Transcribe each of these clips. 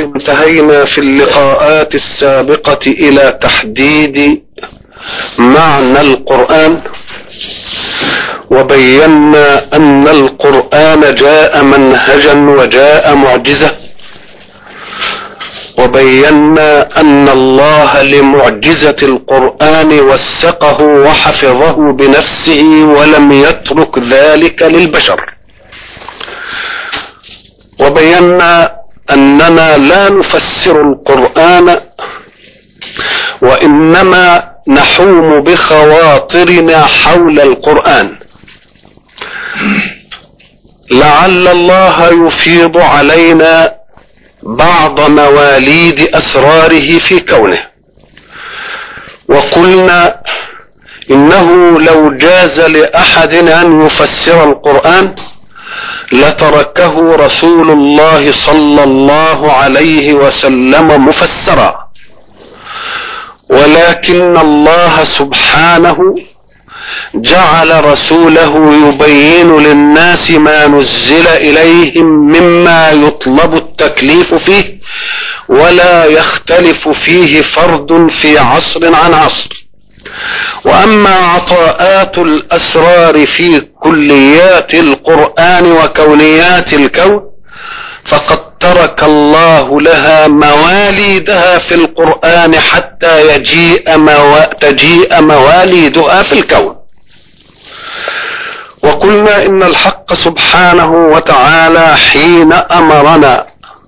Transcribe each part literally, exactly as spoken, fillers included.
انتهينا في اللقاءات السابقة إلى تحديد معنى القرآن، وبينا أن القرآن جاء منهجا وجاء معجزة، وبينا أن الله لمعجزة القرآن وثقه وحفظه بنفسه ولم يترك ذلك للبشر، وبينا أننا لا نفسر القرآن وإنما نحوم بخواطرنا حول القرآن، لعل الله يفيض علينا بعض مواليد أسراره في كونه. وقلنا إنه لو جاز لأحد أن يفسر القرآن لتركه رسول الله صلى الله عليه وسلم مفسرا، ولكن الله سبحانه جعل رسوله يبين للناس ما نزل إليهم مما يطلب التكليف فيه ولا يختلف فيه فرد في عصر عن عصر. وأما عطاءات الأسرار في كليات القرآن وكونيات الكون فقد ترك الله لها مواليدها في القرآن حتى يجيء مو... تجيء مواليدها في الكون. وقلنا إن الحق سبحانه وتعالى حين أمرنا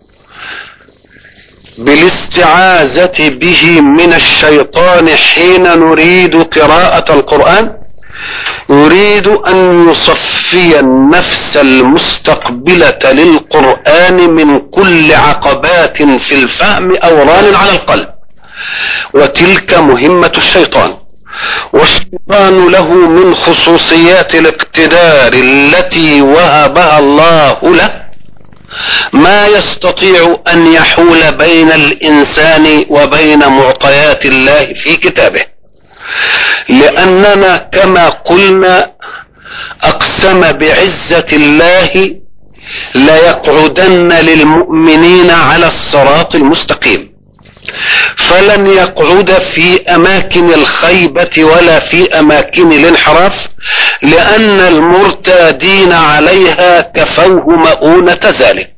بالاستعاذة به من الشيطان حين نريد قراءة القرآن يريد أن يصفي النفس المستقبلة للقرآن من كل عقبات في الفهم أو ران على القلب، وتلك مهمة الشيطان. والشيطان له من خصوصيات الاقتدار التي وهبها الله له ما يستطيع أن يحول بين الإنسان وبين معطيات الله في كتابه، لأننا كما قلنا أقسم بعزة الله ليقعدن للمؤمنين على الصراط المستقيم، فلن يقعد في أماكن الخيبة ولا في أماكن الانحراف، لأن المرتادين عليها كفوه مؤونة ذلك.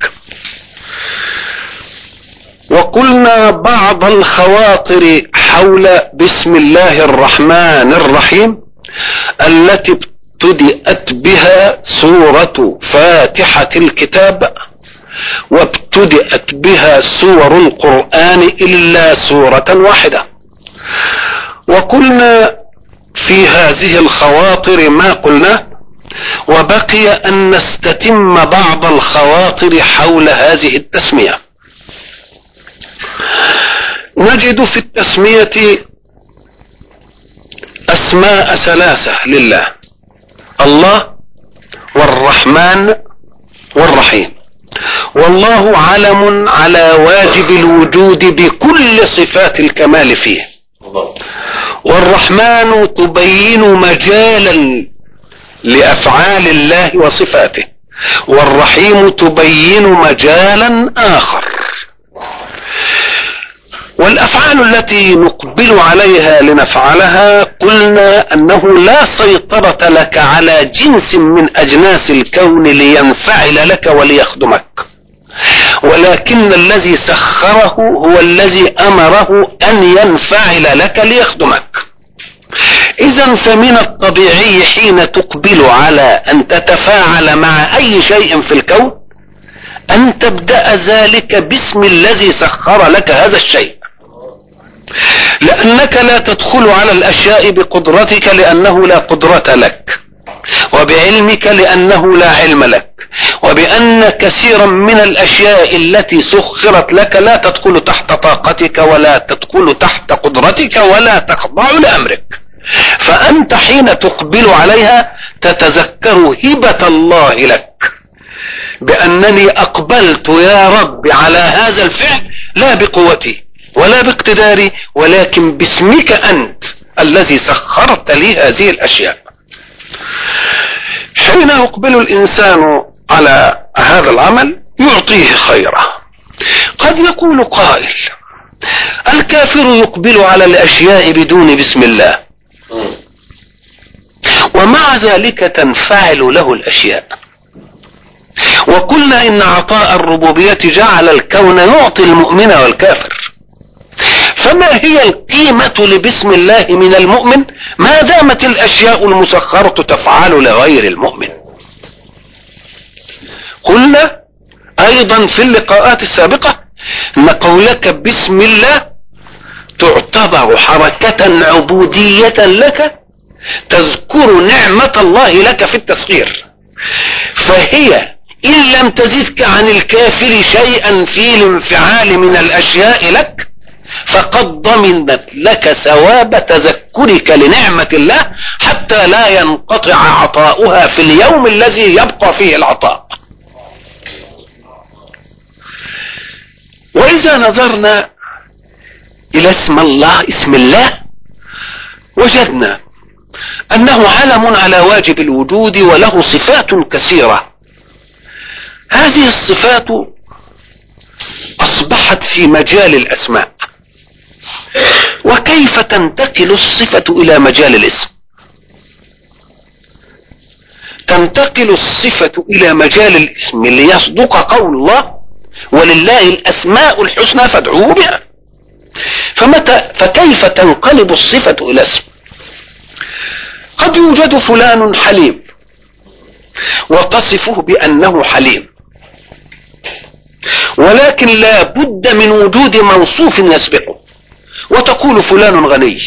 وقلنا بعض الخواطر حول بسم الله الرحمن الرحيم التي ابتدأت بها سورة فاتحة الكتاب وابتدأت بها سور القرآن إلا سورة واحدة. وقلنا في هذه الخواطر ما قلنا، وبقي أن نستتم بعض الخواطر حول هذه التسمية. نجد في التسمية أسماء ثلاثة لله: الله والرحمن والرحيم. والله علم على واجب الوجود بكل صفات الكمال فيه، والرحمن تبين مجالا لأفعال الله وصفاته، والرحيم تبين مجالا آخر. والأفعال التي نقبل عليها لنفعلها قلنا أنه لا سيطرة لك على جنس من أجناس الكون لينفعل لك وليخدمك، ولكن الذي سخره هو الذي أمره أن ينفعل لك ليخدمك. إذن فمن الطبيعي حين تقبل على أن تتفاعل مع أي شيء في الكون أن تبدأ ذلك باسم الذي سخر لك هذا الشيء، لأنك لا تدخل على الأشياء بقدرتك لأنه لا قدرة لك، وبعلمك لأنه لا علم لك، وبأن كثيرا من الأشياء التي سخرت لك لا تدخل تحت طاقتك ولا تدخل تحت قدرتك ولا تخضع لأمرك. فأنت حين تقبل عليها تتذكر هبة الله لك بأنني أقبلت يا رب على هذا الفعل لا بقوتي ولا باقتداري ولكن باسمك أنت الذي سخرت لي هذه الأشياء. حين يقبل الإنسان على هذا العمل يعطيه خيره قد يقول قائل الكافر يقبل على الاشياء بدون بسم الله، ومع ذلك تنفعل له الاشياء. وقلنا ان عطاء الربوبية جعل الكون يعطي المؤمن والكافر، فما هي القيمة لبسم الله من المؤمن ما دامت الاشياء المسخرة تفعل لغير المؤمن؟ قلنا ايضا في اللقاءات السابقة ان قولك بسم الله تعتبر حركة عبودية لك تذكر نعمة الله لك في التسخير، فهي ان لم تزدك عن الكافر شيئا في الانفعال من الاشياء لك فقد ضمنت لك ثواب تذكرك لنعمة الله حتى لا ينقطع عطاؤها في اليوم الذي يبقى فيه العطاء. واذا نظرنا الى اسم الله اسم الله وجدنا انه علم على واجب الوجود وله صفات كثيرة. هذه الصفات اصبحت في مجال الاسماء، وكيف تنتقل الصفة الى مجال الاسم؟ تنتقل الصفة الى مجال الاسم ليصدق قول الله ولله الاسماء الحسنى فادعوه بها. فمتى فكيف تنقلب الصفة الى اسم؟ قد يوجد فلان حليم وتصفه بانه حليم، ولكن لا بد من وجود موصوف يسبقه، وتقول فلان غني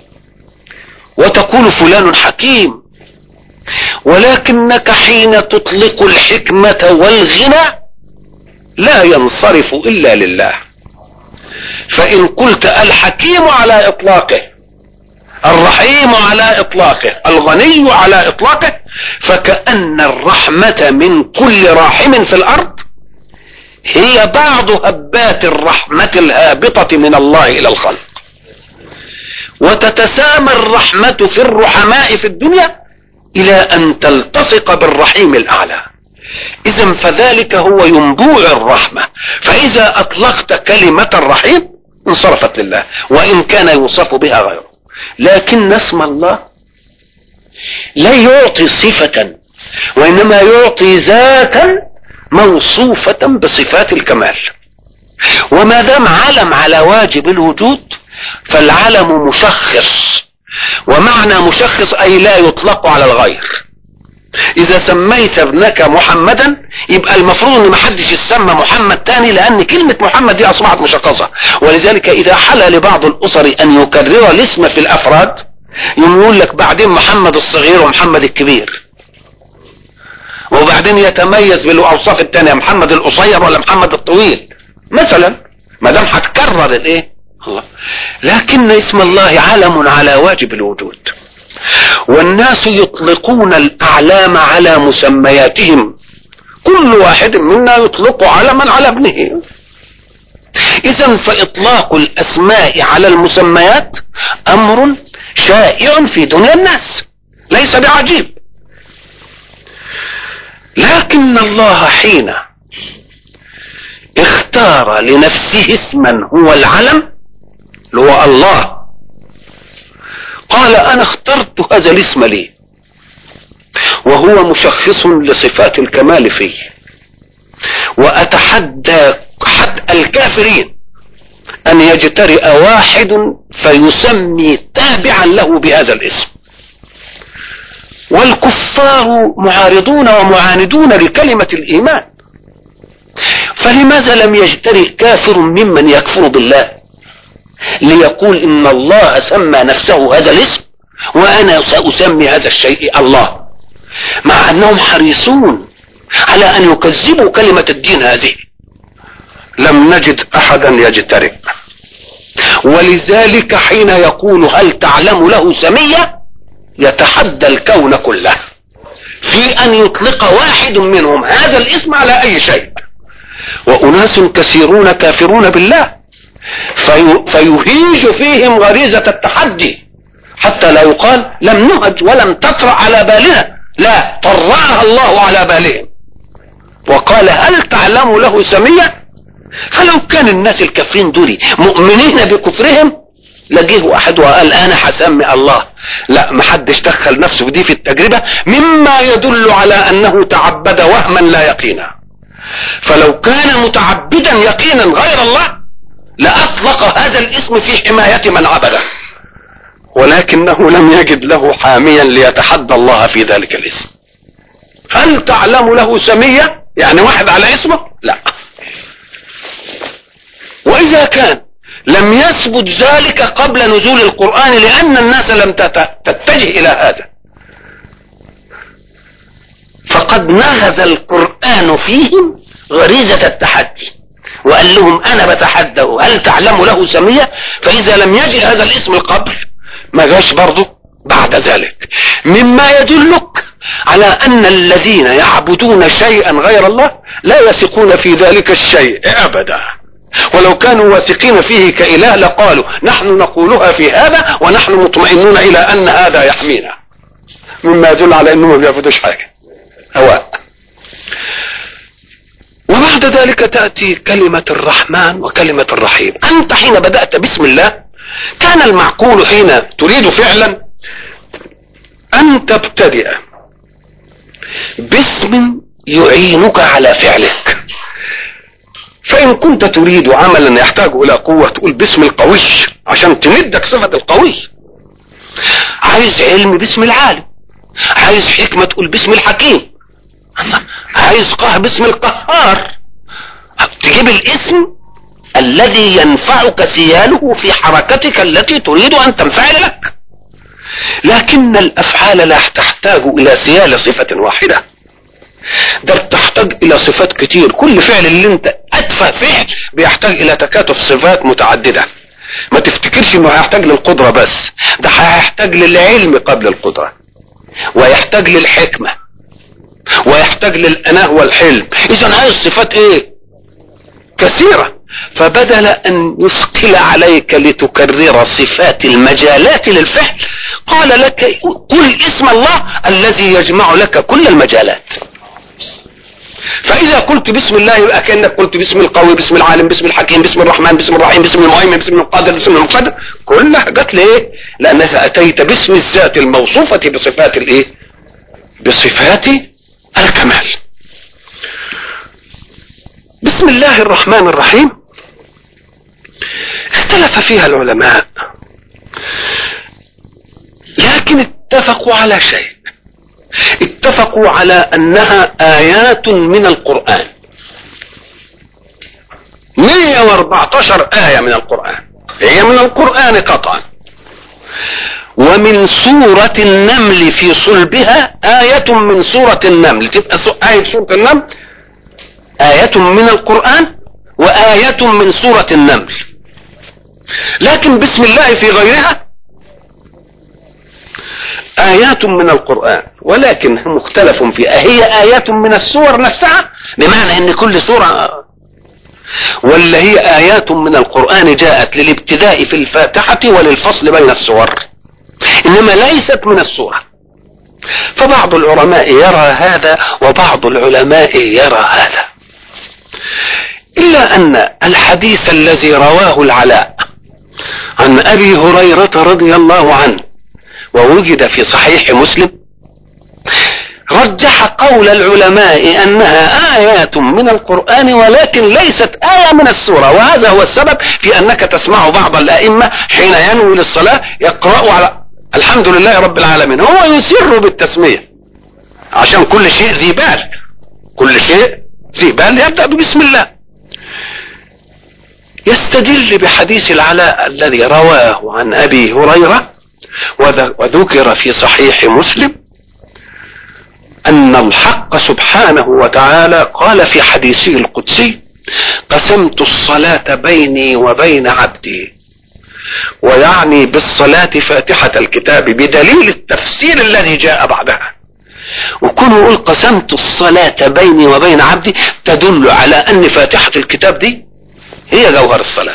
وتقول فلان حكيم، ولكنك حين تطلق الحكمة والغنى لا ينصرف الا لله. فان قلت الحكيم على اطلاقه، الرحيم على اطلاقه، الغني على اطلاقه، فكأن الرحمة من كل راحم في الارض هي بعض هبات الرحمة الهابطة من الله الى الخلق، وتتسامى الرحمة في الرحماء في الدنيا الى ان تلتصق بالرحيم الاعلى. اذا فذلك هو ينبوع الرحمة، فاذا اطلقت كلمة الرحيم انصرفت لله وان كان يوصف بها غيره. لكن اسم الله لا يعطي صفة، وانما يعطي ذاتا موصوفة بصفات الكمال. وما دام علم على واجب الوجود فالعلم مشخص، ومعنى مشخص اي لا يطلق على الغير. اذا سميت ابنك محمدا يبقى المفروض ان محدش يسمى محمد تاني، لان كلمة محمد دي اصبحت مشخصة. ولذلك اذا حل لبعض الاسر ان يكرر الاسم في الافراد يقول لك بعدين محمد الصغير ومحمد الكبير، وبعدين يتميز بالاوصاف التانية محمد القصير ولا محمد الطويل مثلا، ما دام هتكرر الايه الله. لكن اسم الله علم على واجب الوجود، والناس يطلقون الاعلام على مسمياتهم، كل واحد منا يطلق علما على ابنه. اذا فاطلاق الاسماء على المسميات امر شائع في دنيا الناس ليس بعجيب. لكن الله حين اختار لنفسه اسما هو العلم اللي هو الله، قال انا اخترت هذا الاسم لي، وهو مشخص لصفات الكمال فيه، واتحدى حتى الكافرين ان يجترئ واحد فيسمي تابعا له بهذا الاسم. والكفار معارضون ومعاندون لكلمة الايمان، فلماذا لم يجترئ كافر ممن يكفر بالله ليقول ان الله سمى نفسه هذا الاسم وانا سأسمي هذا الشيء الله، مع انهم حريصون على ان يكذبوا كلمة الدين هذه؟ لم نجد احدا يجترئ. ولذلك حين يقول هل تعلم له سمية يتحدى الكون كله في ان يطلق واحد منهم هذا الاسم على اي شيء. واناس كثيرون كافرون بالله في فيهيج فيهم غريزة التحدي حتى لا يقال لم نهج ولم تطرأ على بالنا، لا، طرأها الله على بالهم وقال هل تعلم له سمية، فلو كان الناس الكافرين دول مؤمنين بكفرهم لجيه واحد وقال انا هسمي الله، لا، محدش دخل نفسه دي في التجربة، مما يدل على انه تعبد وهما لا يقينا. فلو كان متعبدا يقينا غير الله لأطلق هذا الاسم في حماية من عبده، ولكنه لم يجد له حاميا ليتحدى الله في ذلك الاسم. هل تعلم له سمية؟ يعني واحد على اسمه؟ لا. وإذا كان لم يثبت ذلك قبل نزول القرآن لأن الناس لم تتجه إلى هذا، فقد نهز القرآن فيهم غريزة التحدي وقال لهم أنا بتحدى هل تعلم له سمية؟ فإذا لم يجي هذا الاسم القبل ما جاش برضه بعد ذلك، مما يدلك على أن الذين يعبدون شيئا غير الله لا يثقون في ذلك الشيء أبدا، ولو كانوا واثقين فيه كإله لقالوا نحن نقولها في هذا ونحن مطمئنون إلى أن هذا يحمينا، مما يدل على أنهم ما بيعبدوش حاجة، هواء. وبعد ذلك تأتي كلمة الرحمن وكلمة الرحيم. أنت حين بدأت بسم الله كان المعقول حين تريد فعلا أن تبتدئ باسم يعينك على فعلك. فإن كنت تريد عملا يحتاج إلى قوة تقول باسم القوي عشان تمدك صفة القوي، عايز علم باسم العالم، عايز حكمة تقول باسم الحكيم، عايز قهر باسم القهار. تجيب الاسم الذي ينفعك سياله في حركتك التي تريد أن تنفعل لك. لكن الأفعال لا تحتاج إلى سيال صفة واحدة، ده تحتاج إلى صفات كتير. كل فعل اللي انت أتفه فعل بيحتاج إلى تكاتف صفات متعددة. ما تفتكرش انه هيحتاج للقدرة بس، ده هيحتاج للعلم قبل القدرة، ويحتاج للحكمة، ويحتاج للأناة والحلم. إذن هذه الصفات ايه؟ كثيرة. فبدل أن يثقل عليك لتكرر صفات المجالات للفعل قال لك قل اسم الله الذي يجمع لك كل المجالات. فإذا قلت بسم الله يبقى كأنك قلت باسم القوي، باسم العالم، باسم الحكيم، باسم الرحمن، باسم الرحيم، باسم المهيمن، باسم القادر، باسم المقتدر، كلها جت ليه؟ لأنك أتيت باسم الذات الموصوفة بصفات الايه؟ بصفات الكمال. بسم الله الرحمن الرحيم اختلف فيها العلماء، لكن اتفقوا على شيء، اتفقوا على أنها آيات من القرآن، مئة وأربعة عشر آية من القرآن، هي من القرآن قطعا. ومن سورة النمل في صلبها آية من سورة النمل، تبقى آية سورة النمل آية من القرآن وآية من سورة النمل. لكن بسم الله في غيرها آيات من القرآن، ولكن مختلف في أهي آيات من السور نفسها بمعنى أن كل سورة، ولا هي آيات من القرآن جاءت للابتداء في الفاتحة وللفصل بين السور، إنما ليست من السورة. فبعض العلماء يرى هذا وبعض العلماء يرى هذا، إلا أن الحديث الذي رواه العلاء عن أبي هريرة رضي الله عنه ووجد في صحيح مسلم رجح قول العلماء أنها آيات من القرآن ولكن ليست آية من السورة. وهذا هو السبب في أنك تسمع بعض الأئمة حين ينوي للصلاة يقرأوا على الحمد لله رب العالمين، هو يسر بالتسمية عشان كل شيء ذي بال، كل شيء ذي بال يبدأ بسم الله. يستدل بحديث العلاء الذي رواه عن أبي هريرة وذكر في صحيح مسلم أن الحق سبحانه وتعالى قال في حديثه القدسي قسمت الصلاة بيني وبين عبدي، ويعني بالصلاة فاتحة الكتاب بدليل التفسير الذي جاء بعدها. وكون يقول قسمت الصلاة بيني وبين عبدي تدل على أن فاتحة الكتاب دي هي جوهر الصلاة.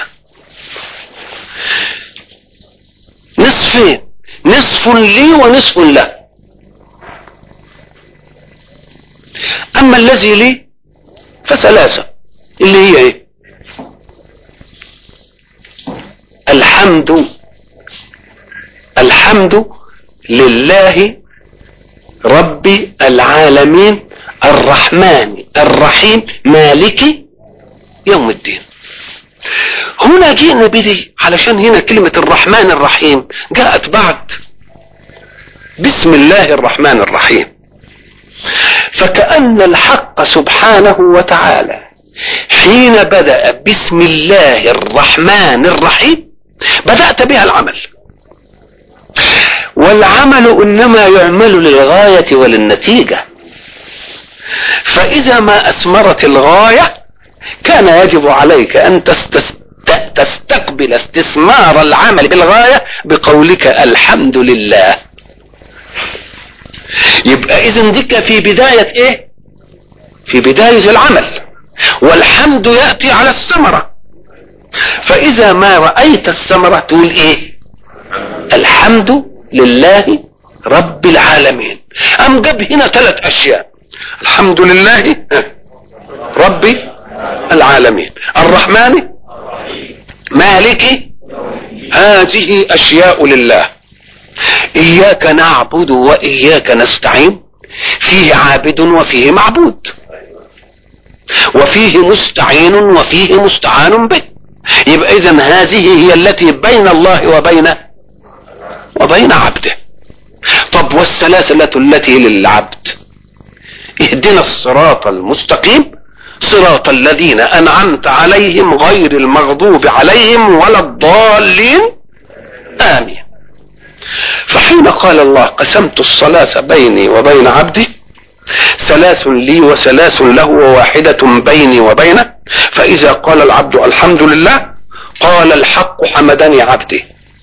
نصفين، نصف لي ونصف له. أما الذي لي فثلاثة، اللي هي ايه؟ الحمد الحمد لله رب العالمين الرحمن الرحيم مالك يوم الدين. هنا جئنا بدي علشان هنا كلمة الرحمن الرحيم جاءت بعد بسم الله الرحمن الرحيم، فكأن الحق سبحانه وتعالى حين بدأ بسم الله الرحمن الرحيم بدأت بها العمل، والعمل إنما يعمل للغاية وللنتيجة، فإذا ما أثمرت الغاية كان يجب عليك أن تستقبل استثمار العمل بالغاية بقولك الحمد لله. يبقى إذن ديك في بداية إيه؟ في بداية العمل، والحمد يأتي على الثمرة، فإذا ما رأيت الثمرة تقول إيه؟ الحمد لله رب العالمين. أم جاب هنا ثلاث أشياء: الحمد لله رب العالمين، الرحمن، مالك، هذه أشياء لله. إياك نعبد وإياك نستعين، فيه عابد وفيه معبود، وفيه مستعين وفيه مستعان به. يبقى إذن هذه هي التي بين الله وبين وبين عبده. طب والسلاسلة التي للعبد: اهدنا الصراط المستقيم صراط الذين أنعمت عليهم غير المغضوب عليهم ولا الضالين آمين. فحين قال الله قسمت الصلاة بيني وبين عبدي، ثلاث لي وثلاث له وواحدة بيني وبينه، فإذا قال العبد الحمد لله قال الحق حمدني عبدي،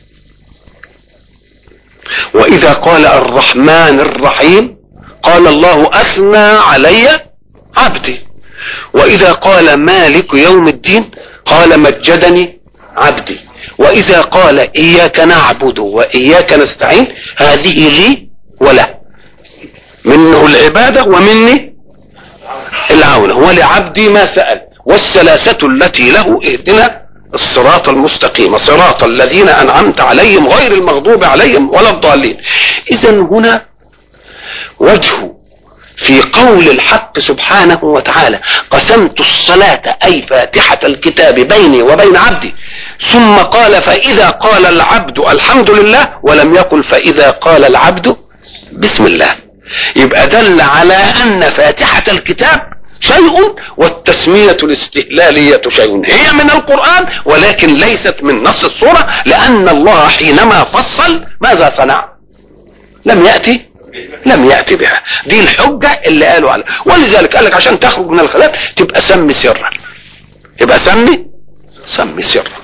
وإذا قال الرحمن الرحيم قال الله أثنى علي عبدي، وإذا قال مالك يوم الدين قال مجدني عبدي، وإذا قال إياك نعبد وإياك نستعين هذه لي وله، منه العبادة ومني العونة، ولعبدي ما سأل، والثلاثة التي له اهدنا الصراط المستقيم صراط الذين أنعمت عليهم غير المغضوب عليهم ولا الضالين. إذن هنا وجه في قول الحق سبحانه وتعالى قسمت الصلاة أي فاتحة الكتاب بيني وبين عبدي، ثم قال فإذا قال العبد الحمد لله، ولم يقل فإذا قال العبد بسم الله. يبقى دل على أن فاتحة الكتاب شيء والتسمية الاستهلالية شيء، هي من القرآن ولكن ليست من نص السورة، لأن الله حينما فصل ماذا صنع؟ لم يأتي لم يأتي بها. دي الحجة اللي قالوا عليها، ولذلك قال لك عشان تخرج من الخلاف تبقى سمي سرا، يبقى سمي سمي سرا.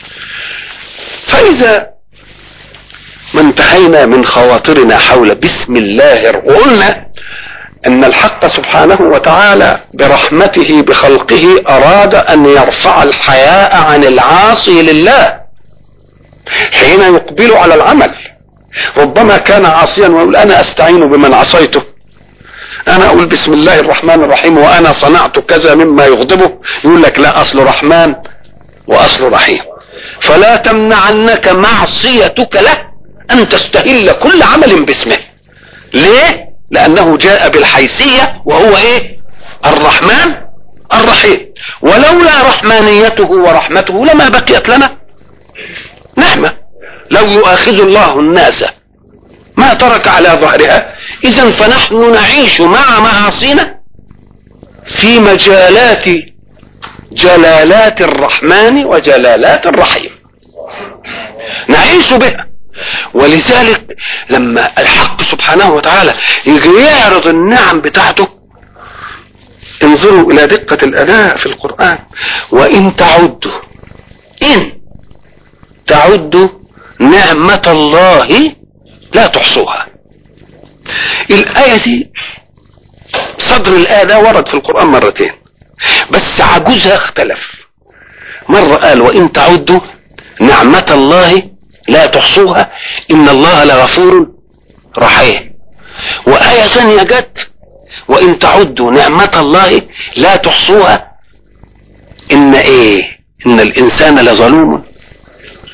فإذا ما انتهينا من خواطرنا حول بسم الله وقلنا ان الحق سبحانه وتعالى برحمته بخلقه اراد ان يرفع الحياء عن العاصي لله حين يقبل على العمل. ربما كان عاصيا ويقول انا استعين بمن عصيته، انا اقول بسم الله الرحمن الرحيم وانا صنعت كذا مما يغضبه، يقول لك لا، اصل رحمن واصل رحيم. فلا تمنعنك معصيتك له ان تستهل كل عمل باسمه. ليه؟ لانه جاء بالحيثية وهو ايه؟ الرحمن الرحيم. ولولا رحمانيته ورحمته لما بقيت لنا نعمة. لو يؤاخذ الله الناس ما ترك على ظهرها، اذا فنحن نعيش مع معاصينا في مجالات جلالات الرحمن وجلالات الرحيم نعيش بها. ولذلك لما الحق سبحانه وتعالى يجي يعرض النعم بتاعته، انظروا الى دقة الاداء في القرآن: وان تعدوا ان تعدوا نعمة الله لا تحصوها. الآية دي صدر الآية ده ورد في القرآن مرتين، بس عجوزها اختلف. مرة قال وان تعدوا نعمة الله لا تحصوها ان الله لغفور رحيم، وآية ثانية جت وان تعدوا نعمة الله لا تحصوها ان ايه؟ ان الانسان لظلوم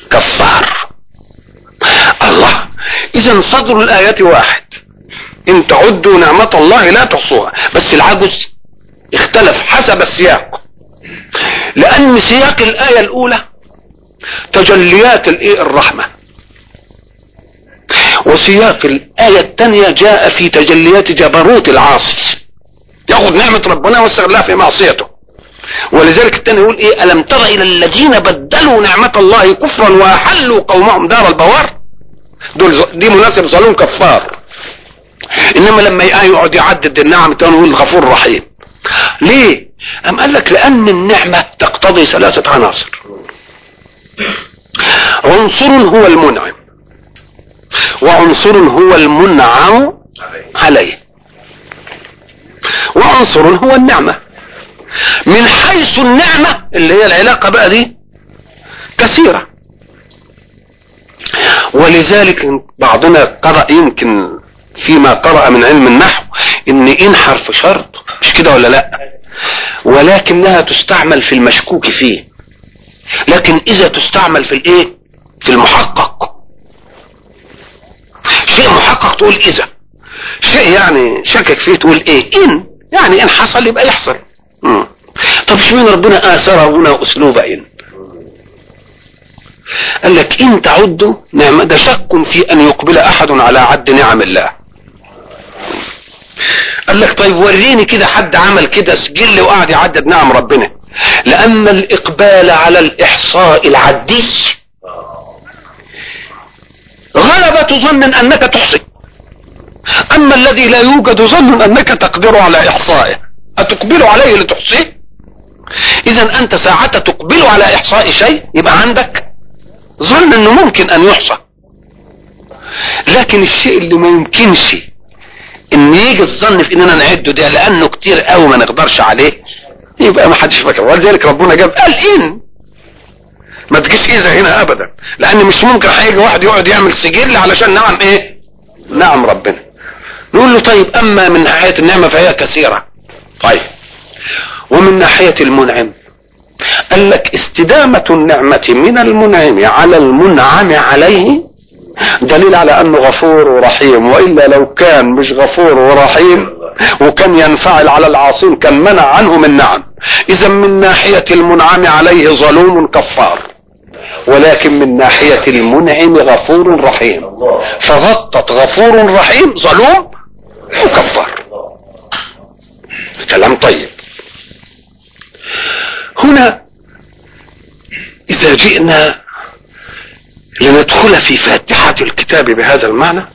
كفار. الله، اذا صدر الآية واحد، ان تعدوا نعمة الله لا تحصوها، بس العجز اختلف حسب السياق، لان سياق الآية الاولى تجليات الايه الرحمة، وسياق الآية الثانية جاء في تجليات جبروت العاصي، ياخذ نعمة ربنا ويستغلها في معصيته. ولذلك الثاني يقول ايه، ألم تر إلى الذين بدلوا نعمة الله كفرا وأحلوا قومهم دار البوار، دول دي مناسب ظلوم كفار. انما لما يقعد يعدد النعم الثاني يقول غفور رحيم. ليه؟ أم قال لك لأن النعمة تقتضي ثلاثة عناصر. عنصر هو المنعم، وعنصر هو المنعم عليه، وعنصر هو النعمة. من حيث النعمة اللي هي العلاقة بقى دي كثيرة، ولذلك بعضنا قرأ يمكن فيما قرأ من علم النحو ان ان حرف شرط، مش كده ولا لا؟ ولكنها تستعمل في المشكوك فيه، لكن اذا تستعمل في الايه، في المحقق. شيء محقق تقول اذا، شيء يعني شكك فيه تقول ايه، ان يعني ان حصل يبقى يحصل. مم. طب شو من ربنا اثر هنا اسلوب ان؟ قال لك ان تعدوا نعمة، ده شك في ان يقبل احد على عد نعم الله. قال لك طيب وريني كده حد عمل كده سجل وقعد يعدد نعم ربنا، لان الاقبال على الاحصاء العدي غلبة ظن انك تحصي، اما الذي لا يوجد ظن انك تقدر على احصائه، اتقبل عليه لتحصيه؟ اذا انت ساعة تقبل على احصاء شيء يبقى عندك ظن انه ممكن ان يحصى، لكن الشيء اللي ما يمكنش ان يجي الظن في اننا نعده ده لانه كتير قوي ما نقدرش عليه، يبقى ما حدش فاكر. ولذلك ربنا جاب قال ان، ما تجيش اذا هنا ابدا، لان مش ممكن هيجي واحد يقعد يعمل سجل علشان نعم ايه، نعم ربنا. نقول له طيب اما من ناحية النعمة فهي كثيرة، طيب ومن ناحية المنعم قال لك استدامة النعمة من المنعم على المنعم عليه دليل على انه غفور ورحيم، والا لو كان مش غفور ورحيم وكان ينفعل على العاصين كان منع عنهم النعم. اذا من ناحية المنعم عليه ظلوم كفار، ولكن من ناحية المنعم غفور رحيم، فغطت غفور رحيم ظلوم وكفار. كلام طيب. هنا اذا جئنا لندخل في فاتحة الكتاب بهذا المعنى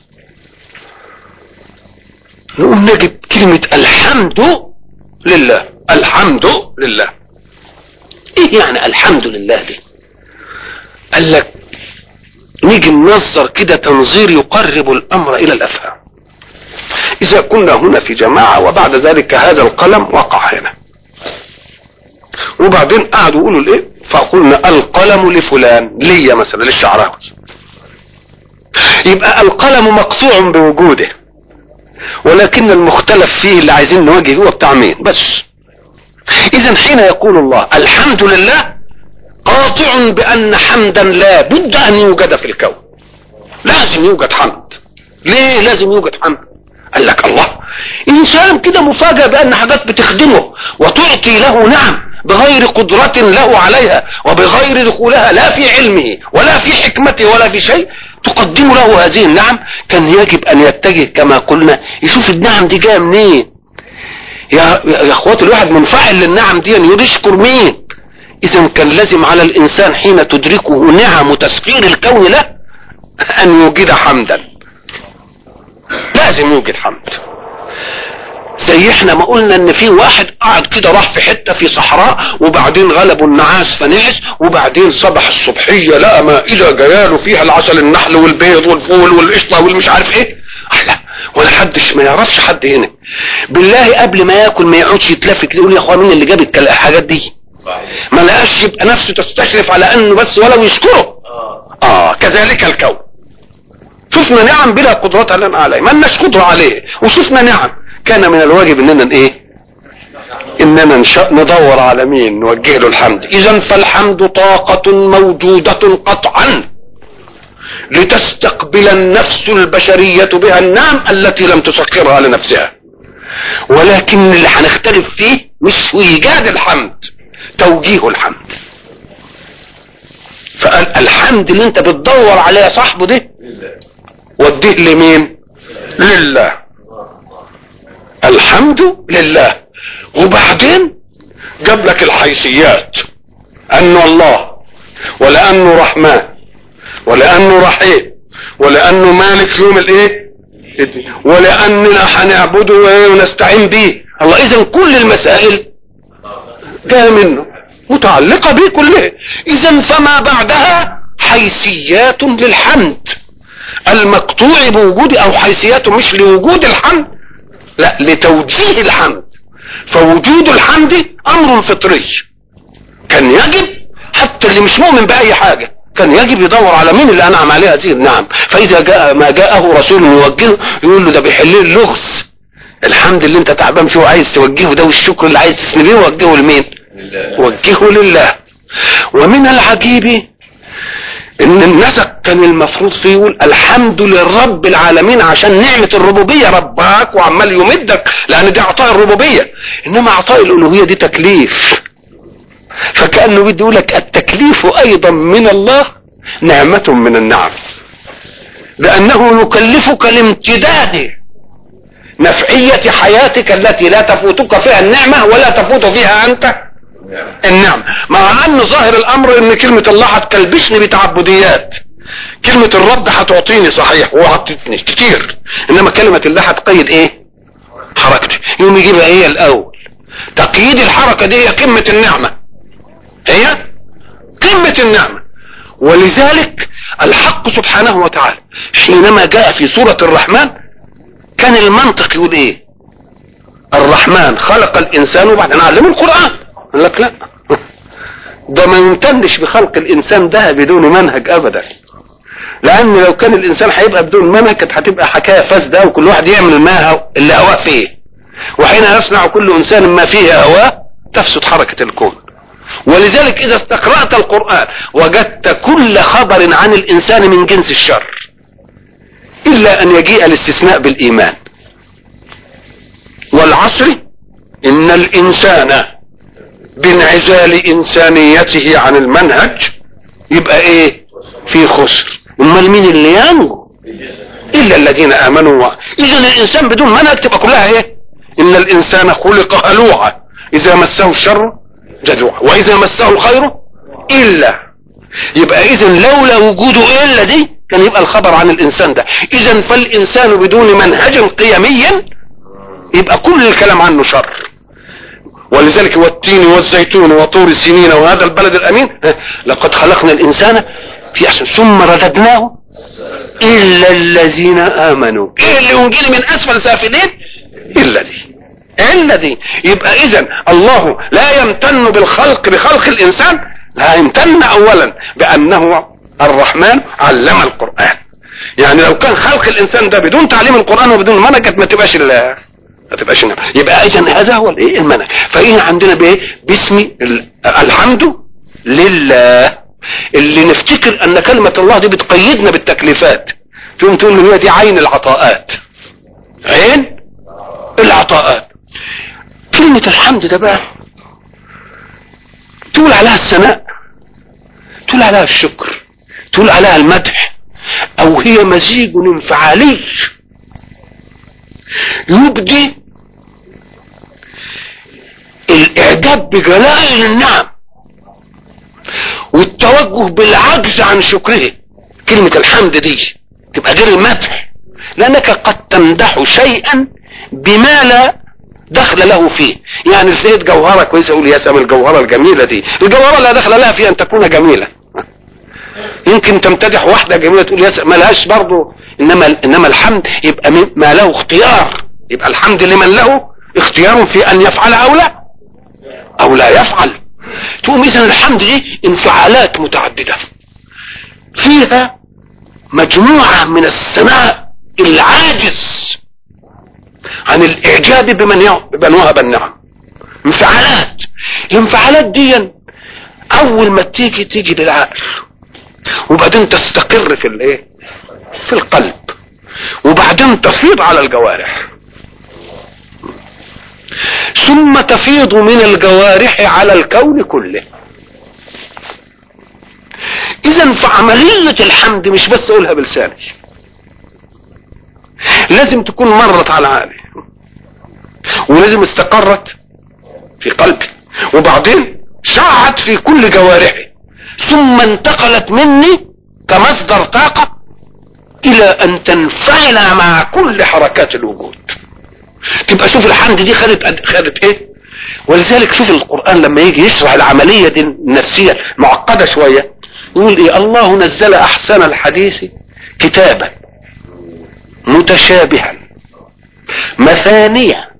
نقوم نجد كلمة الحمد لله. الحمد لله ايه يعني الحمد لله دي؟ قال لك نيجي ننظر كده تنظير يقرب الامر الى الافهام. اذا كنا هنا في جماعة وبعد ذلك هذا القلم وقع هنا، وبعدين قعدوا يقولوا الايه، فقلنا القلم لفلان، ليا مثلا للشعراوي، يبقى القلم مقطوع بوجوده، ولكن المختلف فيه اللي عايزين نواجه هو بتاع مين بس. اذا حين يقول الله الحمد لله قاطع بان حمدا لا بد ان يوجد في الكون، لازم يوجد حمد. ليه لازم يوجد حمد؟ قال لك الله، انسان كده مفاجأ بان حاجات بتخدمه وتعطي له نعم بغير قدرة له عليها وبغير دخولها لا في علمه ولا في حكمته ولا في شيء تقدم له هذه النعم، كان يجب ان يتجه كما قلنا يشوف النعم دي جايه منين. يا يا اخواتي الواحد منفعل للنعم دي ان يشكر مين. اذا كان لازم على الانسان حين تدركه نعم تسخير الكون له ان يوجد حمدا، لازم يوجد حمد. زي احنا ما قلنا ان في واحد قاعد كده راح في حتة في صحراء وبعدين غلبوا النعاس فنعس، وبعدين صبح الصبحية لقى مائدة جاياله فيها العسل النحل والبيض والفول والقشطة والمش عارف ايه. لا ولا حدش ما يعرفش حد هنا بالله قبل ما ياكل ما يقعدش يتلف كده يقول يا اخوان مين اللي جاب الحاجات دي، ما لقاش يبقى نفسه تستشرف على انه بس ولو يشكره. اه كذلك الكون، شفنا نعم بلا قدرة لنا عليه، ما لناش قدرة عليه، وشفنا نعم كان من الواجب اننا ايه اننا نشاء ندور على مين نوجه له الحمد. اذا فالحمد طاقة موجودة قطعا لتستقبل النفس البشرية بها النعم التي لم تسخرها لنفسها، ولكن اللي هنختلف فيه مش في ايجاد الحمد، توجيه الحمد. فقال الحمد اللي انت بتدور عليه يا صاحبه ده وديه لمين؟ لله. الحمد لله. وبعدين جاب لك الحيثيات، انه الله، ولانه رحمن، ولانه رحيم، ولانه مالك يوم الايه، ولاننا هنعبده ونستعين به. الله اذا كل المسائل جايه منه متعلقه به كلها. اذا فما بعدها حيثيات للحمد المقطوع بوجوده، او حيثيات مش لوجود الحمد، لا لتوجيه الحمد. فوجود الحمد امر فطري كان يجب، حتى اللي مش مؤمن باي حاجه كان يجب يدور على مين اللي انعم عليه هذه النعم. فاذا جاء ما جاءه رسول يوجهه يقول له ده بيحل اللغز، الحمد اللي انت تعبان فيه وعايز توجهه ده والشكر اللي عايز تسمي بيه وجهه لمين؟ وجهه لله. ومن العجيب ان النسق كان المفروض فيه يقول الحمد للرب العالمين عشان نعمة الربوبية رباك وعمال يمدك، لان دي عطاء الربوبية. انما عطاء الالوهية دي تكليف، فكأنه بده يقول لك التكليف ايضا من الله نعمة من النعم، لانه يكلفك لامتداد نفعية حياتك التي لا تفوتك فيها النعمة ولا تفوت فيها انت النعم. مع ان ظاهر الامر ان كلمة الله هتكلبشني بتعبديات، كلمة الرب هتعطيني صحيح وعطتني كتير، انما كلمة الله هتقيد ايه؟ حركتي. يوم يجيبها هي الاول، تقييد الحركة دي هي قمة النعمة، هي قمة النعمة. ولذلك الحق سبحانه وتعالى حينما جاء في سورة الرحمن كان المنطق يقول ايه؟ الرحمن خلق الانسان وبعدين علمه القرآن. قال لك لا، ده ما يمتنش بخلق الانسان ده بدون منهج ابدا، لان لو كان الانسان هيبقى بدون منهج كانت هتبقى حكايه فاسده وكل واحد يعمل ما اللي هواه فيه، وحين يصنع كل انسان ما فيه هواه تفسد حركه الكون. ولذلك اذا استقرأت القرآن وجدت كل خبر عن الانسان من جنس الشر، الا ان يجيء الاستثناء بالايمان. والعصر ان الانسان بانعزال انسانيته عن المنهج يبقى ايه؟ في خسر. امال مين اللي ينجو؟ الا الذين امنوا. اذا الانسان بدون منهج تبقى كلها ايه؟ ان الانسان خلق هلوعا اذا مسه الشر جزوعا واذا مسه الخير الا. يبقى اذا لولا وجوده الا دي كان يبقى الخبر عن الانسان ده. اذا فالانسان بدون منهج قيمي يبقى كل الكلام عنه شر. ولذلك والتين والزيتون وطور السنين وهذا البلد الامين لقد خلقنا الانسان في احسن ثم رددناه الا الذين امنوا. ايه اللي ينجيني من اسفل سافلين؟ الا دي، الا دي. يبقى اذا الله لا يمتن بالخلق بخلق الانسان، لا يمتن اولا بانه الرحمن علم القرآن. يعني لو كان خلق الانسان ده بدون تعليم القرآن وبدون منهج ما تبقاش ال ما تبقاش النعم. يبقى اذا هذا هو الايه؟ المنهج. فايه عندنا بايه؟ باسم الحمد لله. اللي نفتكر ان كلمة الله دي بتقيدنا بالتكليفات، تقوم تقول ان هي دي عين العطاءات، عين العطاءات. كلمة الحمد ده بقى تقول عليها الثناء، تقول عليها الشكر، تقول عليها المدح، او هي مزيج انفعالي يبدي الاعجاب بجلائل النعم والتوجه بالعجز عن شكره. كلمة الحمد دي تبقى غير المدح، لانك قد تمدح شيئا بما لا دخل له فيه. يعني لقيت جوهرة كويسة اقول يا سلام الجوهرة الجميلة دي، الجوهرة لا دخل لها في ان تكون جميلة. يمكن تمتدح واحدة جميلة تقول يا سلام ما لهاش برضه، انما انما الحمد يبقى ما له اختيار، يبقى الحمد لمن له اختيار في ان يفعل او لا او لا يفعل. تقوم اذا الحمد دي انفعالات متعددة فيها مجموعة من الثناء العاجز عن الاعجاب بمن بمن وهب النعم، انفعالات. الانفعالات دي اول ما تيجي تيجي للعقل وبعدين تستقر في الايه في القلب وبعدين تفيض على الجوارح ثم تفيض من الجوارح على الكون كله. اذا فعملية الحمد مش بس اقولها بلساني، لازم تكون مرت على عقلي ولازم استقرت في قلبي وبعدين شعت في كل جوارحي ثم انتقلت مني كمصدر طاقة الى ان تنفعل مع كل حركات الوجود. تبقى شوف الحمد دي خدت خدت ايه. ولذلك شوف القرآن لما يجي يشرح العملية دي النفسية معقدة شوية يقول ايه؟ الله نزل احسن الحديث كتابا متشابها مثانية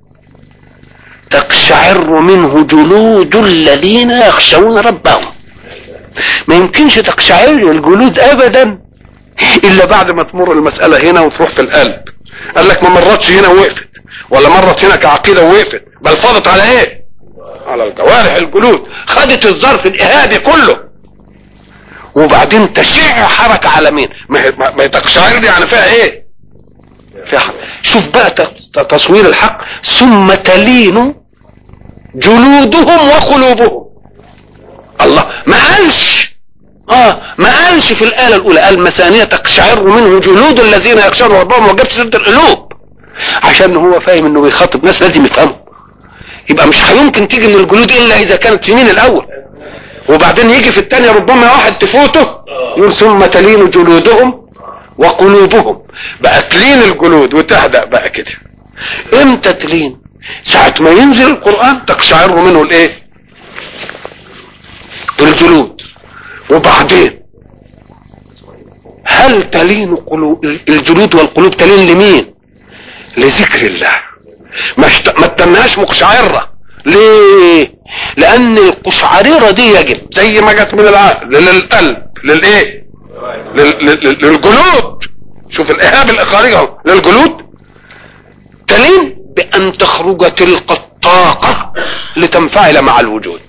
تقشعر منه جلود الذين يخشون ربهم. ما يمكنش تقشعر الجلود ابدا الا بعد ما تمر المسألة هنا وتروح في القلب. قال لك ما مرتش هنا ووقفت ولا مرت هنا كعقيدة ووقفت، بل فاضت على ايه؟ على الجوارح الجلود، خدت الظرف الإهابي كله وبعدين تشع حركة على مين؟ ما تقشعر يعني فيها ايه؟ فيها. شوف بقى تصوير الحق. ثم تلين جلودهم وقلوبهم. الله ما قالش اه ما قالش في الآية الأولى قال مثانية تقشعر منه جلود الذين يخشون ربهم وما جابش سيرة القلوب عشان هو فاهم انه بيخاطب ناس لازم يفهموا. يبقى مش هيمكن تيجي من الجلود الا اذا كانت في مين الاول وبعدين يجي في الثانيه ربما واحد تفوته يقول ثم تلين جلودهم وقلوبهم. بقى تلين الجلود وتهدأ بقى كده. امتى تلين؟ ساعة ما ينزل القرآن تقشعر منه الايه؟ الجلود. وبعدين هل تلين قلوب الجلود والقلوب تلين لمين؟ لذكر الله. ما ما تنهاش مقشعرة. ليه؟ لان القشعريرة دي يجب زي ما جت من العقل للقلب للايه؟ للجلود. شوف الاهاب الخارجي للجلود تلين بان تخرج تلك الطاقة لتنفعل مع الوجود.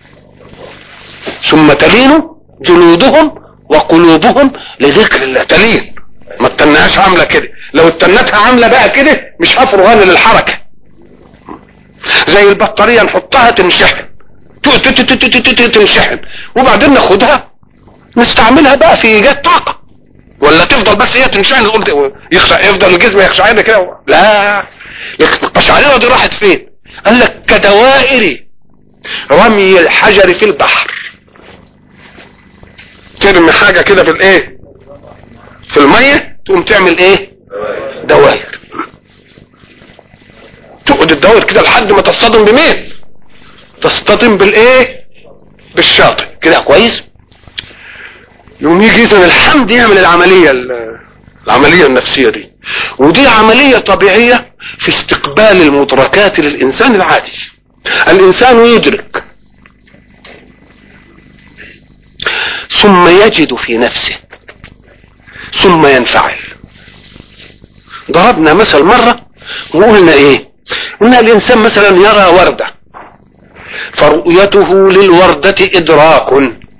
ثم تلين جلودهم وقلوبهم لذكر الله. تلين ما تنهاش عاملة كده. لو اتنتها عاملة بقى كده مش هفرغان للحركة. زي البطارية نحطها تنشحن تنشحن وبعدين ناخدها نستعملها بقى في ايجاد طاقة ولا تفضل بس هي تنشحن يفضل الجسم يخشعر كده؟ لا. القشعريرة دي راحت فين؟ قال لك كدوائر رمي الحجر في البحر. ترمي حاجة كده في الايه في المية تقوم تعمل ايه؟ دوائر. تقعد الدوائر كده لحد ما تصطدم بمين؟ تصطدم بالايه؟ بالشاطئ كده كويس. يوم يجي اذا الحمد يعمل العملية العملية النفسية دي ودي عملية طبيعية في استقبال المدركات للإنسان العادي. الإنسان يدرك ثم يجد في نفسه ثم ينفعل. ضربنا مثل مرة وقلنا ايه؟ قلنا الإنسان مثلا يرى وردة فرؤيته للوردة إدراك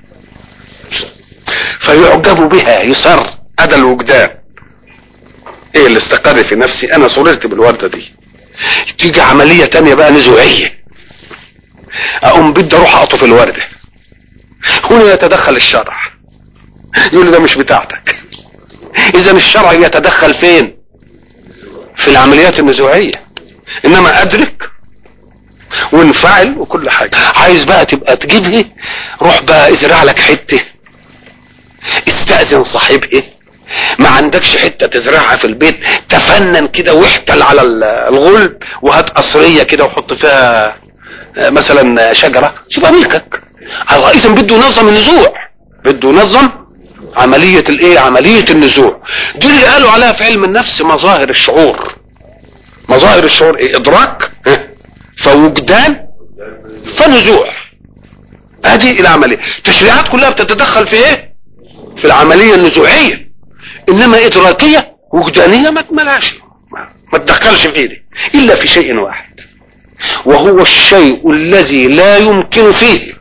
فيعجب بها يصر هذا الوجدان. ايه اللي استقر في نفسي؟ انا صررت بالوردة دي. تيجي عملية تانية بقى نزوعية اقوم بدي اروح اقطف الوردة. هنا يتدخل الشرع يقول ده مش بتاعتك. اذا الشرع يتدخل فين؟ في العمليات النزوعية. انما ادرك وانفعل وكل حاجة. عايز بقى تبقى تجيبه روح بقى ازرع لك حتة استأذن صاحبه. ما عندكش حتة تزرعها في البيت تفنن كده واحتل على الغلب وهات قصرية كده وحط فيها مثلا شجرة شبه ملكك. اذا بده ينظم النزوع بده ينظم عملية الايه؟ عملية النزوع دي اللي قالوا عليها في علم النفس مظاهر الشعور. مظاهر الشعور ايه؟ ادراك فوجدان فنزوع. هذه العملية. التشريعات كلها بتتدخل في ايه؟ في العملية النزوعية. انما ادراكية وجدانية ما تملاش ما تدخلش في ايدي الا في شيء واحد وهو الشيء الذي لا يمكن فيه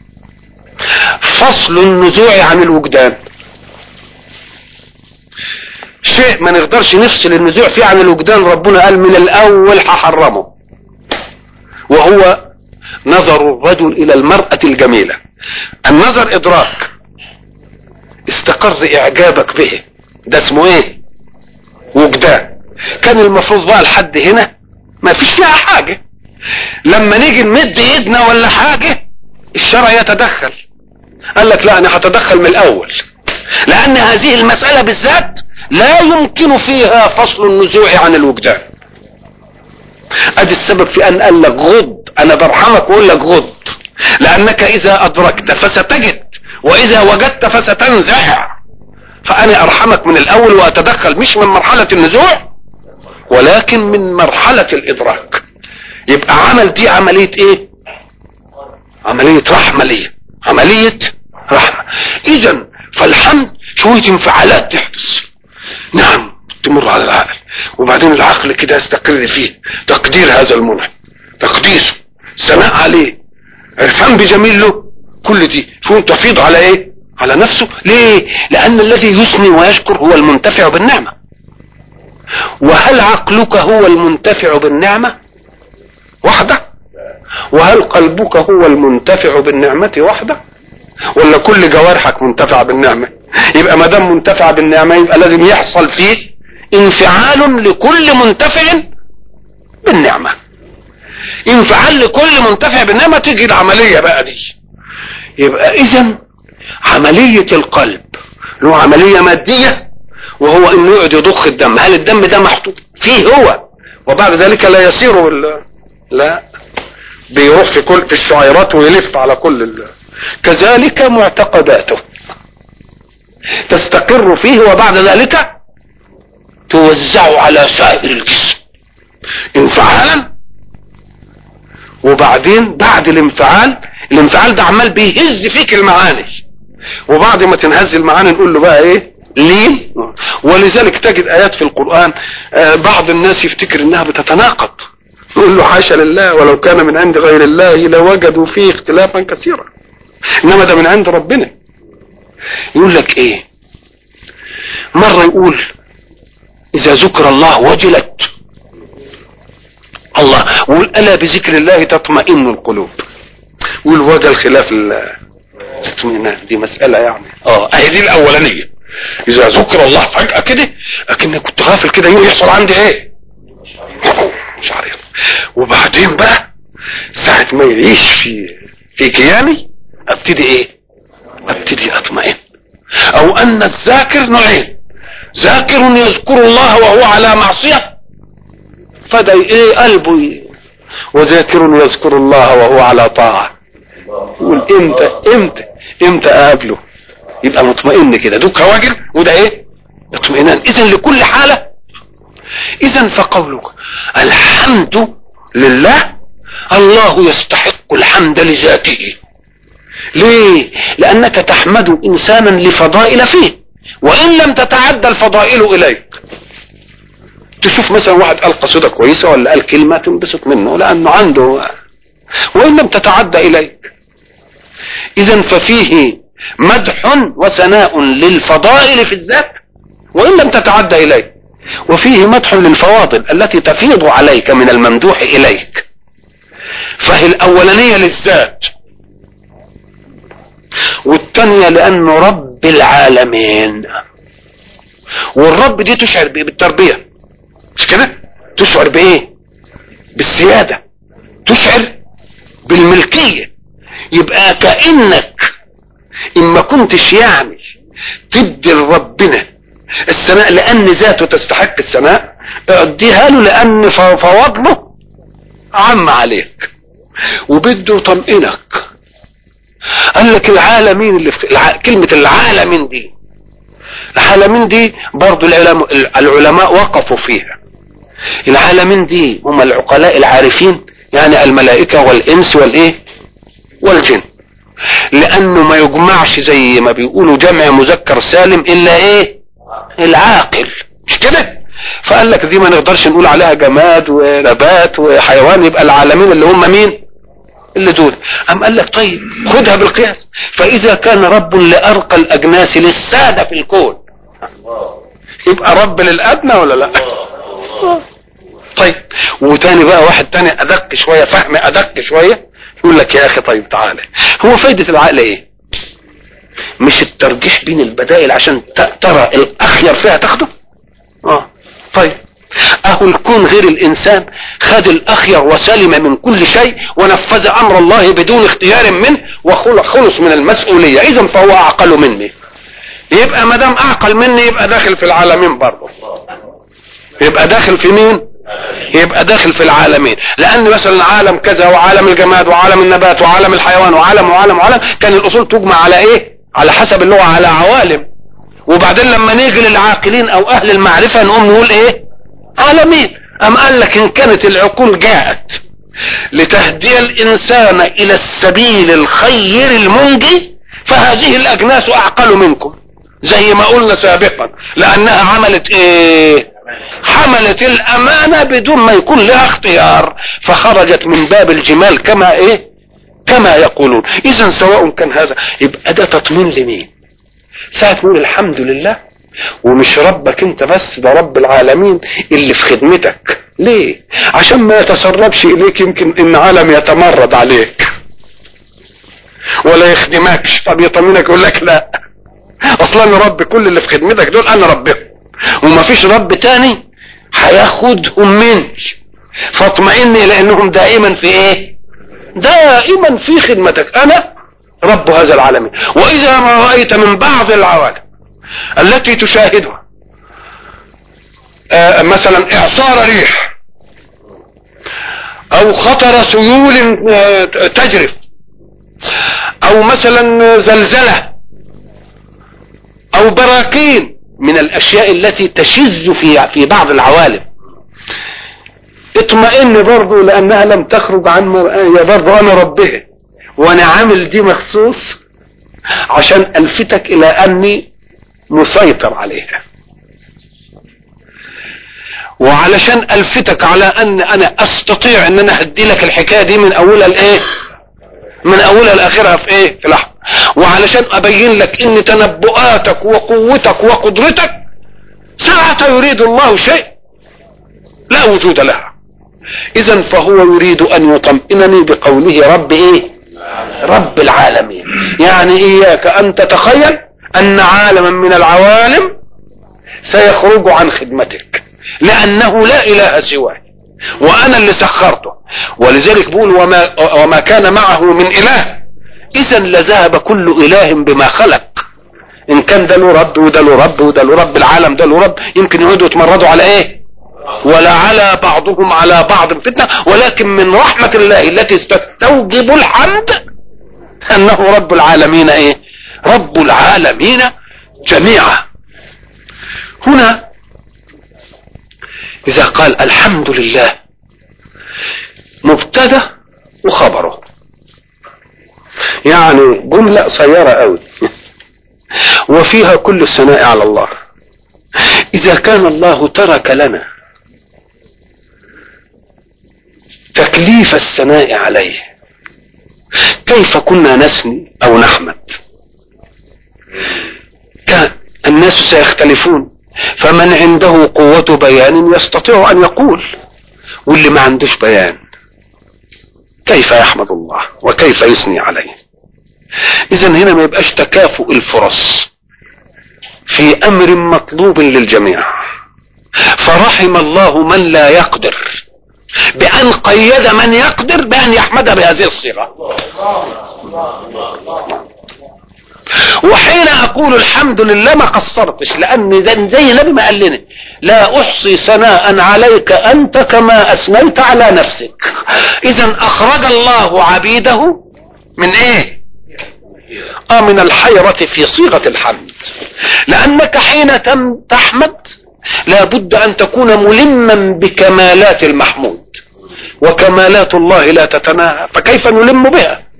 فصل النزوع عن الوجدان. شيء ما نقدرش نفصل النزوع فيه عن الوجدان، ربنا قال من الاول هحرمه، وهو نظر الرجل الى المرأة الجميلة. النظر ادراك، استقر اعجابك به، ده اسمه ايه؟ وجدان. كان المفروض بقى لحد هنا ما فيش فيها حاجة، لما نيجي نمد ايدنا ولا حاجة الشرع يتدخل. قال لك لا، انا هتدخل من الاول، لان هذه المسألة بالذات لا يمكن فيها فصل النزوع عن الوجدان. ادي السبب في ان قال لك غض، انا برحمك واقول لك غض، لانك اذا ادركت فستجد، واذا وجدت فستنزع. فانا ارحمك من الاول واتدخل، مش من مرحلة النزوع ولكن من مرحلة الادراك. يبقى عمل دي عملية ايه؟ عملية رحمة ليه، عملية رحمة. اذا فالحمد شوية انفعالات تحدث، نعم تمر على العقل، وبعدين العقل كده يستقر فيه تقدير هذا المنعم، تقديسه، ثناء عليه، عرفان بجميل له. كل دي شو تفيض على ايه؟ على نفسه. ليه؟ لان الذي يثني ويشكر هو المنتفع بالنعمة. وهل عقلك هو المنتفع بالنعمة وحده؟ وهل قلبك هو المنتفع بالنعمة وحده؟ ولا كل جوارحك منتفع بالنعمة؟ يبقى ما دام منتفع بالنعمة يبقى لازم يحصل فيه انفعال لكل منتفع بالنعمة. انفعال لكل منتفع بالنعمة، تيجي العملية بقى دي. يبقى اذا عملية القلب له عملية مادية، وهو انه يقعد يضخ الدم. هل الدم ده محطوط فيه هو وبعد ذلك لا يسير ولا لا؟ بيروح في كل في الشعيرات ويلف على كل ال... كذلك معتقداته تستقر فيه وبعد ذلك توزع على سائر الجسم انفعالا. وبعدين بعد الانفعال، الانفعال ده عمال بيهز فيك المعاني، وبعد ما تنهز المعاني نقول له بقى ايه؟ لين. ولذلك تجد ايات في القرآن بعض الناس يفتكر انها بتتناقض، يقول له حاشا لله، ولو كان من عند غير الله لوجدوا فيه اختلافا كثيرا، انما ده من عند ربنا. يقول لك ايه؟ مرة يقول اذا ذكر الله وجلت الله، ويقول الا بذكر الله تطمئن القلوب، ويقول وجل خلاف الاطمئنان. دي مسألة يعني اه اهي دي الاولانية. اذا ذكر الله فجأة كده اكني كنت غافل كده، يوم يحصل عندي ايه؟ مش عارف. وبعدين بقى ساعة ما يعيش في في كياني ابتدي ايه؟ ابتدي اطمئن. او ان الذاكر نوعين، ذاكر يذكر الله وهو على معصية فده ايه؟ قلبه يه. وذاكر يذكر الله وهو على طاعة، يقول امتى امتى امتى اقابله؟ يبقى مطمئن كده، دوك واجر وده ايه؟ اطمئنان. اذا لكل حالة. اذا فقولك الحمد لله، الله يستحق الحمد لذاته. ليه؟ لانك تحمد انسانا لفضائل فيه، وان لم تتعدى الفضائل اليك. تشوف مثلا واحد قال قصيدة كويسة ولا قال كلمة تنبسط منه لانه عنده، وان لم تتعدى اليك. اذا ففيه مدح وثناء للفضائل في الذات وان لم تتعدى اليك، وفيه مدح للفواضل التي تفيض عليك من الممدوح اليك. فهي الاولانية للذات، والثانية لانه رب العالمين. والرب دي تشعر بايه؟ بالتربية، مش كده؟ تشعر بايه؟ بالسيادة، تشعر بالملكية. يبقى كأنك اما كنتش يعني تدي لربنا الثناء لان ذاته تستحق الثناء، اديها له لان فواضله عم عليك وبده يطمئنك. قال لك العالمين اللي في الع... كلمة العالمين دي، العالمين دي برضو العلماء, العلماء وقفوا فيها. العالمين دي هم العقلاء العارفين، يعني الملائكة والانس والايه والجن، لانه ما يجمعش زي ما بيقولوا جمع مذكر سالم الا ايه؟ العاقل، مش كده؟ فقال لك دي ما نقدرش نقول عليها جماد ونبات وحيوان، يبقى العالمين اللي هم مين؟ اللي دول. أم قال لك طيب خدها بالقياس، فإذا كان رب لأرقى الأجناس للسادة في الكون يبقى رب للأدنى ولا لا؟ طيب وتاني بقى واحد تاني أدق شوية، فهم أدق شوية، يقول لك يا أخي طيب تعالى، هو فايدة العقل إيه؟ مش الترجيح بين البدائل عشان ترى الأخير فيها تاخده؟ آه طيب اهو الكون غير الانسان خد الاخير وسلم من كل شيء ونفذ امر الله بدون اختيار منه وخلص من المسؤولية، اذا فهو اعقل مني. يبقى ما دام اعقل مني يبقى داخل في العالمين برضه، يبقى داخل في مين؟ يبقى داخل في العالمين، لان مثلا عالم كذا وعالم الجماد وعالم النبات وعالم الحيوان وعالم وعالم وعالم كان الاصول تجمع على ايه؟ على حسب اللغة على عوالم، وبعدين لما نيجي للعاقلين او اهل المعرفة نقوم نقول ايه؟ عالمين. ام قال لك ان كانت العقول جاءت لتهدي الانسان الى السبيل الخير المنجي فهذه الاجناس اعقل منكم، زي ما قلنا سابقا، لانها عملت ايه؟ حملت الامانة بدون ما يكون لها اختيار، فخرجت من باب الجمال كما ايه؟ كما يقولون. اذا سواء كان هذا يبقى ده تطمين لمين؟ ساعة نقول الحمد لله ومش ربك انت بس، ده رب العالمين اللي في خدمتك. ليه؟ عشان ما يتسربش اليك يمكن ان عالم يتمرد عليك ولا يخدمكش، طب يطمنك يقول لك لا اصلا رب كل اللي في خدمتك دول انا ربهم ومفيش رب تاني هياخدهم مني، فاطمئني لانهم دائما في ايه؟ دائما في خدمتك، انا رب هذا العالمين. واذا ما رأيت من بعض العوالم التي تشاهدها آه مثلا اعصار ريح او خطر سيول آه تجرف او مثلا زلزلة او براكين من الاشياء التي تشذ في في بعض العوالم، اطمئن برضو لانها لم تخرج عن مرآية، برضو انا ربها وانا عامل دي مخصوص عشان الفتك الى اني مسيطر عليها، وعلشان الفتك على ان انا استطيع ان انا ادي لك الحكايه دي من اولها لايه؟ من اولها لاخرها في ايه؟ في لحظه، وعلشان ابين لك ان تنبؤاتك وقوتك وقدرتك ساعة يريد الله شيء لا وجود لها. اذا فهو يريد ان يطمئنني بقوله رب ايه؟ رب العالمين. يعني اياك ان تتخيل ان عالما من العوالم سيخرج عن خدمتك، لانه لا اله سواه وانا اللي سخرته. ولذلك بقول وما, وما كان معه من اله اذا لذهب كل اله بما خلق. ان كان ده له رب وده له رب وده له رب، العالم ده له رب، يمكن يقعدوا يتمردوا على ايه؟ ولا على بعضهم على بعض فتنة، ولكن من رحمة الله التي تستوجب الحمد انه رب العالمين ايه؟ رب العالمين جميعا. هنا اذا قال الحمد لله مبتدا وخبره، يعني جملة قصيرة قوي وفيها كل الثناء على الله. اذا كان الله ترك لنا تكليف الثناء عليه كيف كنا نثني او نحمد؟ كان الناس سيختلفون، فمن عنده قوة بيان يستطيع ان يقول، واللي ما عندوش بيان كيف يحمد الله وكيف يثني عليه؟ اذا هنا ما يبقاش تكافؤ الفرص في امر مطلوب للجميع، فرحم الله من لا يقدر بان قيد من يقدر بان يحمد بهذه الصيغة. وحين اقول الحمد لله ما قصرتش، لان زي النبي ما قال لنا لا احصي ثناء عليك انت كما اثنيت على نفسك. اذا اخرج الله عبيده من ايه؟ اه من الحيرة في صيغة الحمد، لانك حين تحمد لابد ان تكون ملما بكمالات المحمود، وكمالات الله لا تتناهى، فكيف نلم بها؟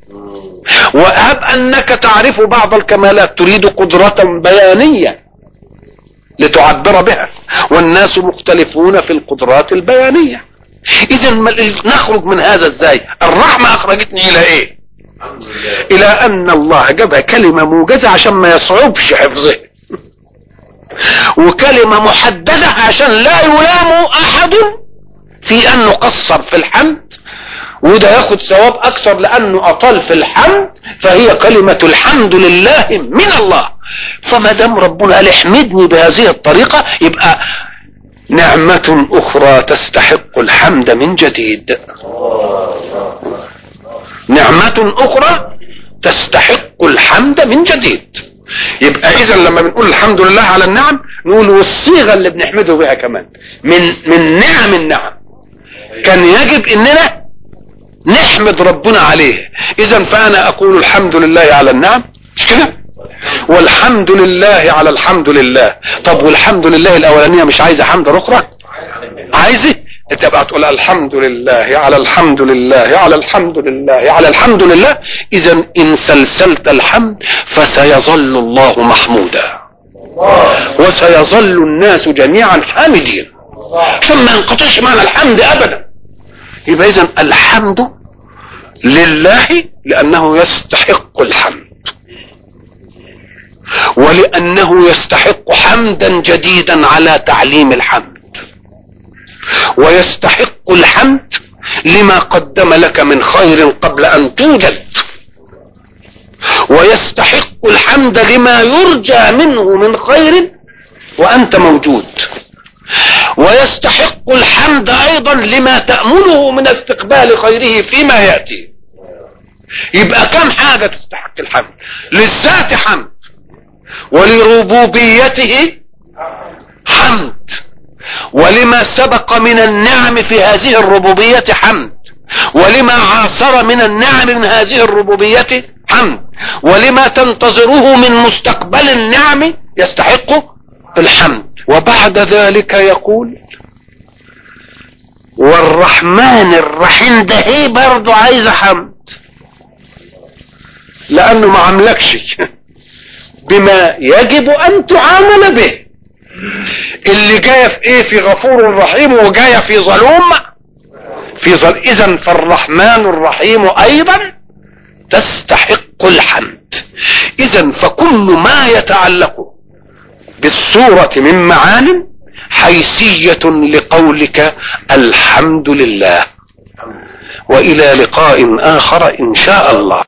وهب انك تعرف بعض الكمالات تريد قدرة بيانية لتعبر بها، والناس مختلفون في القدرات البيانية. اذا نخرج من هذا ازاي؟ الرحمة اخرجتني الى ايه؟ الى ان الله جابها كلمة موجزة عشان ما يصعبش حفظها، وكلمة محددة عشان لا يلام احد في انه قصر في الحمد، وده ياخد ثواب اكثر لانه اطال في الحمد، فهي كلمة الحمد لله من الله. فما دام ربنا قال احمدني بهذه الطريقة، يبقى نعمة اخرى تستحق الحمد من جديد. نعمة اخرى تستحق الحمد من جديد. يبقى اذا لما بنقول الحمد لله على النعم، نقول والصيغة اللي بنحمده بها كمان من من نعم النعم، كان يجب اننا نحمد ربنا عليه. اذا فانا اقول الحمد لله على النعم، مش كده؟ والحمد لله على الحمد لله. طب والحمد لله الاولانية مش عايزة حمد اخرى؟ عايزة تبقى تقول الحمد لله على الحمد لله على الحمد لله على الحمد لله. اذا ان سلسلت الحمد فسيظل الله محمودا، وسيظل الناس جميعا حامدين، ثم ما ينقطعش معنى الحمد ابدا. يبقى اذا الحمد لله لانه يستحق الحمد، ولانه يستحق حمدا جديدا على تعليم الحمد، ويستحق الحمد لما قدم لك من خير قبل ان توجد، ويستحق الحمد لما يرجى منه من خير وانت موجود، ويستحق الحمد ايضا لما تأمله من استقبال خيره فيما يأتي. يبقى كم حاجة تستحق الحمد؟ للذات حمد، ولربوبيته حمد، ولما سبق من النعم في هذه الربوبية حمد، ولما عاصر من النعم من هذه الربوبية حمد، ولما تنتظره من مستقبل النعم يستحق الحمد. وبعد ذلك يقول والرحمن الرحيم، ده هي برضو عايزة حمد، لانه ما عملكش بما يجب ان تعامل به. اللي جاية في ايه؟ في غفور رحيم، وجاية في ظلوم في ظل. اذا فالرحمن الرحيم ايضا تستحق الحمد. اذا فكل ما يتعلق بالسورة من معان حيثية لقولك الحمد لله. والى لقاء اخر ان شاء الله.